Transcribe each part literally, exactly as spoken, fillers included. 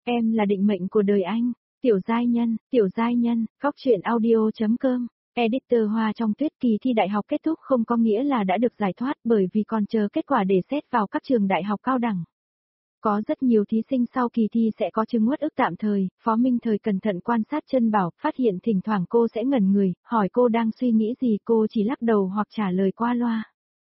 Em là định mệnh của đời anh. Tiểu giai nhân, tiểu giai nhân, góc truyện audio.com. Editor Hoa trong tuyết. Kỳ thi đại học kết thúc không có nghĩa là đã được giải thoát, bởi vì còn chờ kết quả để xét vào các trường đại học cao đẳng. Có rất nhiều thí sinh sau kỳ thi sẽ có chứng uất ức tạm thời. Phó Minh Thời cẩn thận quan sát Chân Bảo, phát hiện thỉnh thoảng cô sẽ ngẩn người, hỏi cô đang suy nghĩ gì, cô chỉ lắc đầu hoặc trả lời qua loa.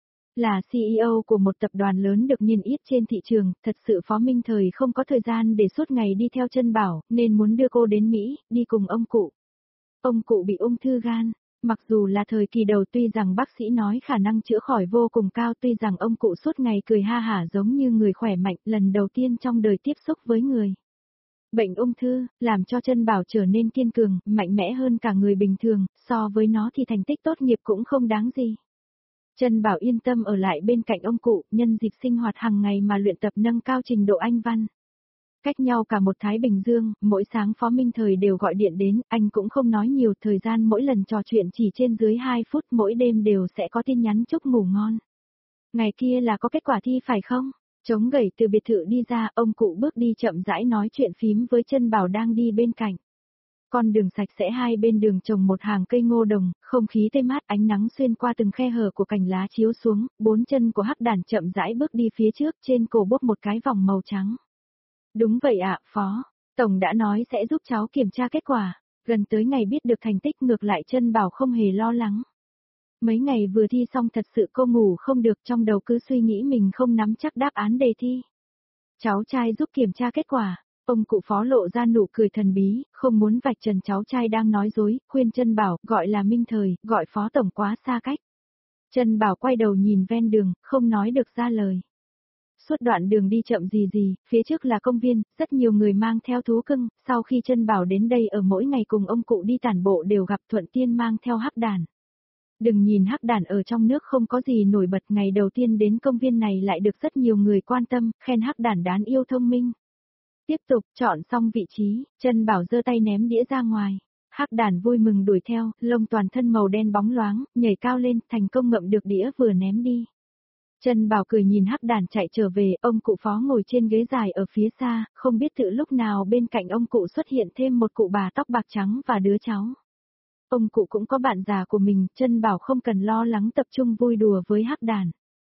Là xê e ô của một tập đoàn lớn được niêm yết trên thị trường, thật sự Phó Minh Thời không có thời gian để suốt ngày đi theo Chân Bảo, nên muốn đưa cô đến Mỹ, đi cùng ông cụ. Ông cụ bị ung thư gan. Mặc dù là thời kỳ đầu, tuy rằng bác sĩ nói khả năng chữa khỏi vô cùng cao, tuy rằng ông cụ suốt ngày cười ha hả giống như người khỏe mạnh, lần đầu tiên trong đời tiếp xúc với người. Bệnh ung thư, làm cho Chân Bảo trở nên kiên cường, mạnh mẽ hơn cả người bình thường, so với nó thì thành tích tốt nghiệp cũng không đáng gì. Chân Bảo yên tâm ở lại bên cạnh ông cụ, nhân dịp sinh hoạt hàng ngày mà luyện tập nâng cao trình độ Anh văn. Cách nhau cả một Thái Bình Dương, mỗi sáng Phó Minh Thời đều gọi điện đến, anh cũng không nói nhiều, thời gian mỗi lần trò chuyện chỉ trên dưới hai phút, mỗi đêm đều sẽ có tin nhắn chúc ngủ ngon. Ngày kia là có kết quả thi phải không? Chống gẩy từ biệt thự đi ra, ông cụ bước đi chậm rãi nói chuyện phím với Chân Bảo đang đi bên cạnh. Con đường sạch sẽ, hai bên đường trồng một hàng cây ngô đồng, không khí tươi mát, ánh nắng xuyên qua từng khe hở của cành lá chiếu xuống, bốn chân của Hắc Đản chậm rãi bước đi phía trước, trên cổ bốc một cái vòng màu trắng. Đúng vậy ạ, Phó. Tổng đã nói sẽ giúp cháu kiểm tra kết quả. Gần tới ngày biết được thành tích, ngược lại Chân Bảo không hề lo lắng. Mấy ngày vừa thi xong thật sự cô ngủ không được, trong đầu cứ suy nghĩ mình không nắm chắc đáp án đề thi. Cháu trai giúp kiểm tra kết quả. Ông cụ Phó lộ ra nụ cười thần bí, không muốn vạch trần cháu trai đang nói dối, khuyên Chân Bảo, gọi là Minh Thời, gọi Phó Tổng quá xa cách. Chân Bảo quay đầu nhìn ven đường, không nói được ra lời. Suốt đoạn đường đi chậm gì gì, phía trước là công viên, rất nhiều người mang theo thú cưng, sau khi Chân Bảo đến đây ở mỗi ngày cùng ông cụ đi tản bộ đều gặp thuận tiên mang theo Hắc Đản. Đừng nhìn Hắc Đản ở trong nước không có gì nổi bật, ngày đầu tiên đến công viên này lại được rất nhiều người quan tâm, khen Hắc Đản đáng yêu thông minh. Tiếp tục, chọn xong vị trí, Chân Bảo giơ tay ném đĩa ra ngoài. Hắc Đản vui mừng đuổi theo, lông toàn thân màu đen bóng loáng, nhảy cao lên, thành công ngậm được đĩa vừa ném đi. Chân Bảo cười nhìn Hắc Đản chạy trở về, ông cụ Phó ngồi trên ghế dài ở phía xa, không biết tự lúc nào bên cạnh ông cụ xuất hiện thêm một cụ bà tóc bạc trắng và đứa cháu. Ông cụ cũng có bạn già của mình, Chân Bảo không cần lo lắng, tập trung vui đùa với Hắc Đản.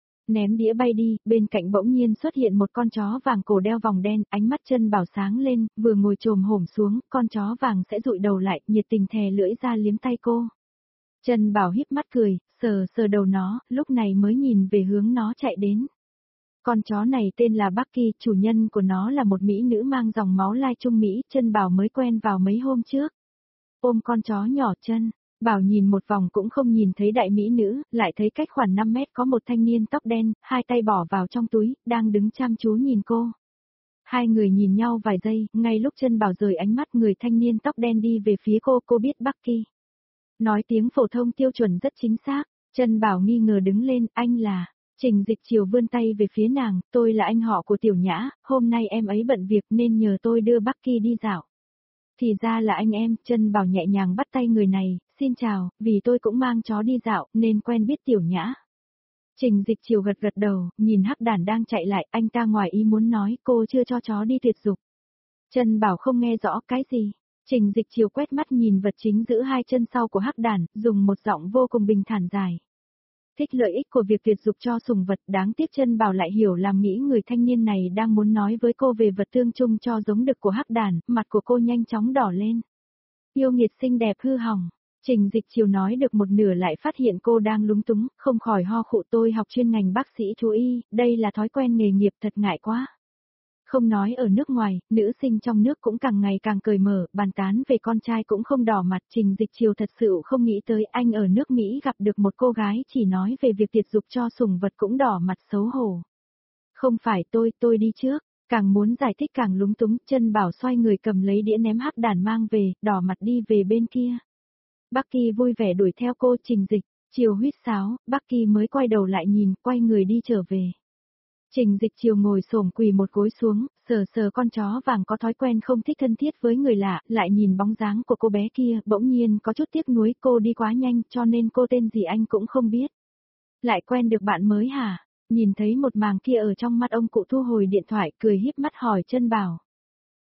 Ném đĩa bay đi, bên cạnh bỗng nhiên xuất hiện một con chó vàng cổ đeo vòng đen, ánh mắt Chân Bảo sáng lên, vừa ngồi chồm hổm xuống, con chó vàng sẽ dụi đầu lại, nhiệt tình thè lưỡi ra liếm tay cô. Chân Bảo híp mắt cười, sờ sờ đầu nó, lúc này mới nhìn về hướng nó chạy đến. Con chó này tên là Bucky, chủ nhân của nó là một mỹ nữ mang dòng máu lai Trung Mỹ, Chân Bảo mới quen vào mấy hôm trước. Ôm con chó nhỏ, Chân Bảo nhìn một vòng cũng không nhìn thấy đại mỹ nữ, lại thấy cách khoảng năm mét có một thanh niên tóc đen, hai tay bỏ vào trong túi, đang đứng chăm chú nhìn cô. Hai người nhìn nhau vài giây, ngay lúc Chân Bảo rời ánh mắt, người thanh niên tóc đen đi về phía cô, cô biết Bucky. Nói tiếng phổ thông tiêu chuẩn rất chính xác, Chân Bảo nghi ngờ đứng lên, anh là... Trình Dịch Chiều vươn tay về phía nàng, tôi là anh họ của Tiểu Nhã, hôm nay em ấy bận việc nên nhờ tôi đưa Bucky đi dạo. Thì ra là anh em, Chân Bảo nhẹ nhàng bắt tay người này, xin chào, vì tôi cũng mang chó đi dạo nên quen biết Tiểu Nhã. Trình Dịch Chiều gật gật đầu, nhìn Hắc Đản đang chạy lại, anh ta ngoài ý muốn nói cô chưa cho chó đi tuyệt dục. Chân Bảo không nghe rõ cái gì. Trình Dịch Chiều quét mắt nhìn vật chính giữ hai chân sau của Hắc Đản, dùng một giọng vô cùng bình thản dài. Thích lợi ích của việc tuyệt dục cho sủng vật, đáng tiếc Chân Bảo lại hiểu làm nghĩ người thanh niên này đang muốn nói với cô về vật tương chung cho giống đực của Hắc Đản, mặt của cô nhanh chóng đỏ lên. Yêu nghiệt xinh đẹp hư hỏng. Trình Dịch Chiều nói được một nửa lại phát hiện cô đang lúng túng, không khỏi ho khụ, tôi học chuyên ngành bác sĩ thú y, đây là thói quen nghề nghiệp, thật ngại quá. Không nói ở nước ngoài, nữ sinh trong nước cũng càng ngày càng cởi mở, bàn tán về con trai cũng không đỏ mặt. Trình Dịch Chiều thật sự không nghĩ tới anh ở nước Mỹ gặp được một cô gái chỉ nói về việc tiệt dục cho sủng vật cũng đỏ mặt xấu hổ. Không phải tôi, tôi đi trước, càng muốn giải thích càng lúng túng, Chân Bảo xoay người cầm lấy đĩa ném Hắc Đản mang về, đỏ mặt đi về bên kia. Bucky vui vẻ đuổi theo cô. Trình Dịch Chiều huýt sáo, Bucky mới quay đầu lại nhìn, quay người đi trở về. Trình Dịch Chiều ngồi xổm quỳ một gối xuống, sờ sờ con chó vàng có thói quen không thích thân thiết với người lạ, lại nhìn bóng dáng của cô bé kia, bỗng nhiên có chút tiếc nuối, cô đi quá nhanh cho nên cô tên gì anh cũng không biết. Lại quen được bạn mới hả? Nhìn thấy một màng kia ở trong mắt ông cụ thu hồi điện thoại, cười híp mắt hỏi Chân Bảo.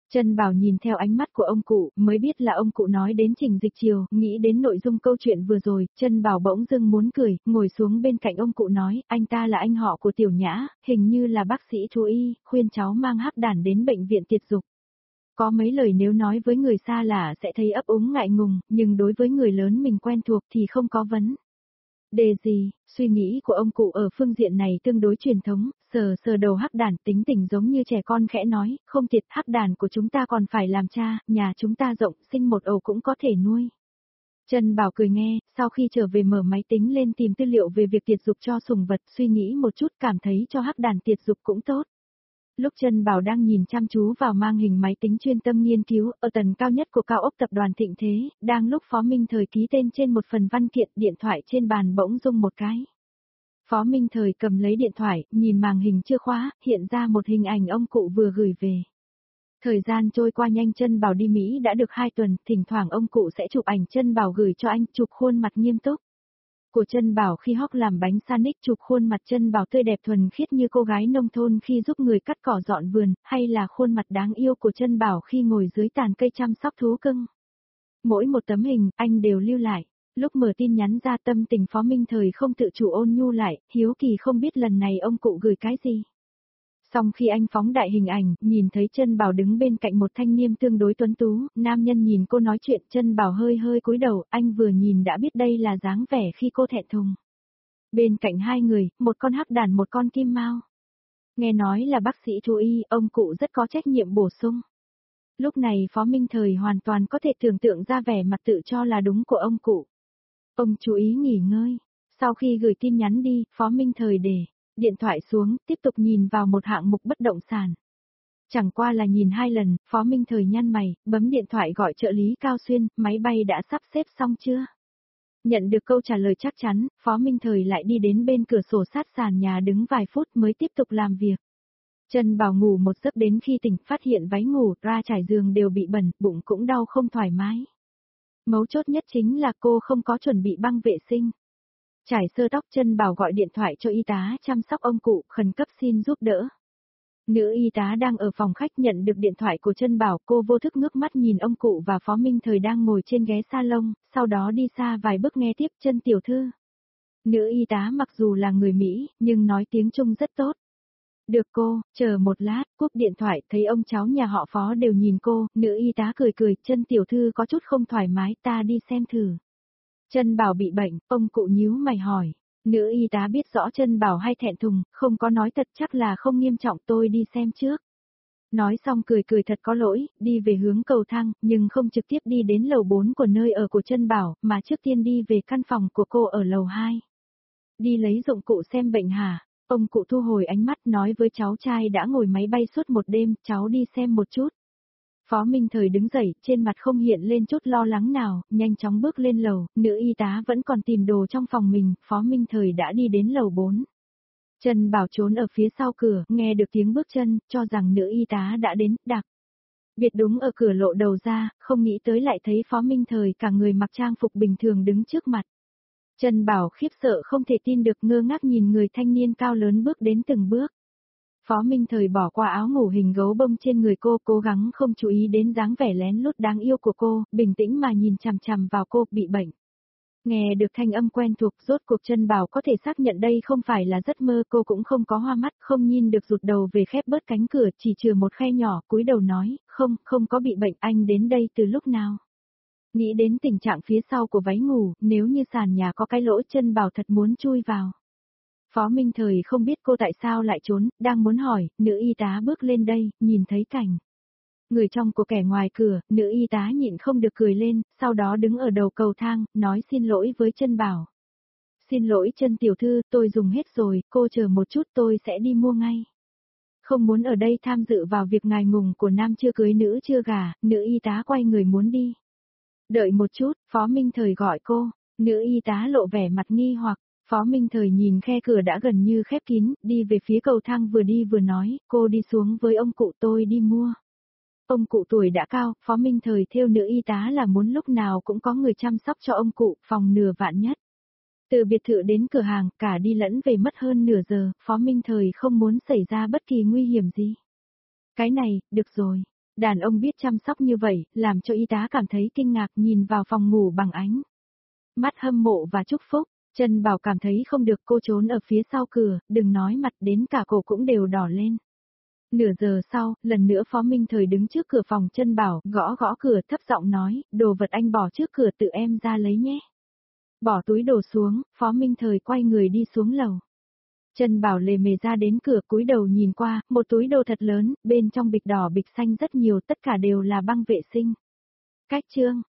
Trân Bảo nhìn theo ánh mắt của ông cụ, mới biết là ông cụ nói đến Trình Dịch Chiều, nghĩ đến nội dung câu chuyện vừa rồi, Trân Bảo bỗng dưng muốn cười, ngồi xuống bên cạnh ông cụ nói, anh ta là anh họ của Tiểu Nhã, hình như là bác sĩ thú y, khuyên cháu mang hắc đản đến bệnh viện tiệt dục. Có mấy lời nếu nói với người xa lạ sẽ thấy ấp úng ngại ngùng, nhưng đối với người lớn mình quen thuộc thì không có vấn đề gì. Suy nghĩ của ông cụ ở phương diện này tương đối truyền thống, sờ sờ đầu hắc đản, tính tình giống như trẻ con khẽ nói, không thiệt, hắc đản của chúng ta còn phải làm cha, nhà chúng ta rộng, sinh một ổ cũng có thể nuôi. Trân Bảo cười nghe, sau khi trở về mở máy tính lên tìm tư liệu về việc tiệt dục cho sủng vật, suy nghĩ một chút cảm thấy cho hắc đản tiệt dục cũng tốt. Lúc Trân Bảo đang nhìn chăm chú vào mang hình máy tính chuyên tâm nghiên cứu, ở tầng cao nhất của cao ốc tập đoàn Thịnh Thế, đang lúc Phó Minh Thời ký tên trên một phần văn kiện, điện thoại trên bàn bỗng rung một cái. Phó Minh Thời cầm lấy điện thoại, nhìn màn hình chưa khóa, hiện ra một hình ảnh ông cụ vừa gửi về. Thời gian trôi qua nhanh, Trân Bảo đi Mỹ đã được hai tuần, thỉnh thoảng ông cụ sẽ chụp ảnh Trân Bảo gửi cho anh, chụp khuôn mặt nghiêm túc của Trân Bảo khi hóc làm bánh sandwich, chụp khuôn mặt Trân Bảo tươi đẹp thuần khiết như cô gái nông thôn khi giúp người cắt cỏ dọn vườn, hay là khuôn mặt đáng yêu của Trân Bảo khi ngồi dưới tàn cây chăm sóc thú cưng. Mỗi một tấm hình, anh đều lưu lại. Lúc mở tin nhắn ra, tâm tình Phó Minh Thời không tự chủ ôn nhu lại, hiếu kỳ không biết lần này ông cụ gửi cái gì. Xong khi anh phóng đại hình ảnh, nhìn thấy Trân Bảo đứng bên cạnh một thanh niên tương đối tuấn tú, nam nhân nhìn cô nói chuyện, Trân Bảo hơi hơi cúi đầu, anh vừa nhìn đã biết đây là dáng vẻ khi cô thẹn thùng. Bên cạnh hai người, một con hắc đản một con kim mao. Nghe nói là bác sĩ thú y, ông cụ rất có trách nhiệm bổ sung. Lúc này Phó Minh Thời hoàn toàn có thể tưởng tượng ra vẻ mặt tự cho là đúng của ông cụ. Ông chú ý nghỉ ngơi. Sau khi gửi tin nhắn đi, Phó Minh Thời để điện thoại xuống, tiếp tục nhìn vào một hạng mục bất động sản. Chẳng qua là nhìn hai lần, Phó Minh Thời nhăn mày, bấm điện thoại gọi trợ lý Cao Xuyên, máy bay đã sắp xếp xong chưa? Nhận được câu trả lời chắc chắn, Phó Minh Thời lại đi đến bên cửa sổ sát sàn nhà đứng vài phút mới tiếp tục làm việc. Trân Bảo ngủ một giấc đến khi tỉnh, phát hiện váy ngủ, ra trải giường đều bị bẩn, bụng cũng đau không thoải mái. Mấu chốt nhất chính là cô không có chuẩn bị băng vệ sinh. Trải sơ tóc, Trân Bảo gọi điện thoại cho y tá chăm sóc ông cụ, khẩn cấp xin giúp đỡ. Nữ y tá đang ở phòng khách nhận được điện thoại của Trân Bảo, cô vô thức ngước mắt nhìn ông cụ và Phó Minh Thời đang ngồi trên ghế salon, sau đó đi xa vài bước nghe tiếp, Trân tiểu thư. Nữ y tá mặc dù là người Mỹ, nhưng nói tiếng Trung rất tốt. Được cô, chờ một lát, cúp điện thoại, thấy ông cháu nhà họ Phó đều nhìn cô, nữ y tá cười cười, Trân tiểu thư có chút không thoải mái, ta đi xem thử. Trân Bảo bị bệnh, ông cụ nhíu mày hỏi. Nữ y tá biết rõ Trân Bảo hay thẹn thùng, không có nói thật, chắc là không nghiêm trọng, tôi đi xem trước. Nói xong cười cười thật có lỗi, đi về hướng cầu thang, nhưng không trực tiếp đi đến lầu bốn của nơi ở của Trân Bảo, mà trước tiên đi về căn phòng của cô ở lầu hai. Đi lấy dụng cụ xem bệnh hả? Ông cụ thu hồi ánh mắt nói với cháu trai đã ngồi máy bay suốt một đêm, cháu đi xem một chút. Phó Minh Thời đứng dậy, trên mặt không hiện lên chút lo lắng nào, nhanh chóng bước lên lầu, nữ y tá vẫn còn tìm đồ trong phòng mình, Phó Minh Thời đã đi đến lầu bốn. Trân Bảo trốn ở phía sau cửa, nghe được tiếng bước chân, cho rằng nữ y tá đã đến, đặc biệt đúng ở cửa lộ đầu ra, không nghĩ tới lại thấy Phó Minh Thời cả người mặc trang phục bình thường đứng trước mặt. Trân Bảo khiếp sợ không thể tin được, ngơ ngác nhìn người thanh niên cao lớn bước đến từng bước. Phó Minh Thời bỏ qua áo ngủ hình gấu bông trên người cô, cố gắng không chú ý đến dáng vẻ lén lút đáng yêu của cô, bình tĩnh mà nhìn chằm chằm vào cô, bị bệnh. Nghe được thanh âm quen thuộc, rốt cuộc Trân Bảo có thể xác nhận đây không phải là giấc mơ, cô cũng không có hoa mắt, không nhìn được rụt đầu về khép bớt cánh cửa, chỉ chừa một khe nhỏ, cúi đầu nói, không, không có bị bệnh, anh đến đây từ lúc nào? Nghĩ đến tình trạng phía sau của váy ngủ, nếu như sàn nhà có cái lỗ, Trân Bảo thật muốn chui vào. Phó Minh Thời không biết cô tại sao lại trốn, đang muốn hỏi, nữ y tá bước lên đây, nhìn thấy cảnh người trong của kẻ ngoài cửa, nữ y tá nhịn không được cười lên, sau đó đứng ở đầu cầu thang, nói xin lỗi với Trân Bảo. Xin lỗi Trân tiểu thư, tôi dùng hết rồi, cô chờ một chút tôi sẽ đi mua ngay. Không muốn ở đây tham dự vào việc ngài ngùng của nam chưa cưới nữ chưa gả, nữ y tá quay người muốn đi. Đợi một chút, Phó Minh Thời gọi cô, nữ y tá lộ vẻ mặt nghi hoặc. Phó Minh Thời nhìn khe cửa đã gần như khép kín, đi về phía cầu thang vừa đi vừa nói, cô đi xuống với ông cụ tôi đi mua. Ông cụ tuổi đã cao, Phó Minh Thời theo nữ y tá là muốn lúc nào cũng có người chăm sóc cho ông cụ, phòng nửa vạn nhất. Từ biệt thự đến cửa hàng, cả đi lẫn về mất hơn nửa giờ, Phó Minh Thời không muốn xảy ra bất kỳ nguy hiểm gì. Cái này, được rồi. Đàn ông biết chăm sóc như vậy, làm cho y tá cảm thấy kinh ngạc nhìn vào phòng ngủ bằng ánh mắt hâm mộ và chúc phúc. Trân Bảo cảm thấy không được, cô trốn ở phía sau cửa, đừng nói mặt đến cả cổ cũng đều đỏ lên. Nửa giờ sau, lần nữa Phó Minh Thời đứng trước cửa phòng Trân Bảo, gõ gõ cửa thấp giọng nói, đồ vật anh bỏ trước cửa tự em ra lấy nhé. Bỏ túi đồ xuống, Phó Minh Thời quay người đi xuống lầu. Trân Bảo lề mề ra đến cửa, cúi đầu nhìn qua, một túi đồ thật lớn, bên trong bịch đỏ bịch xanh rất nhiều, tất cả đều là băng vệ sinh. Cách chương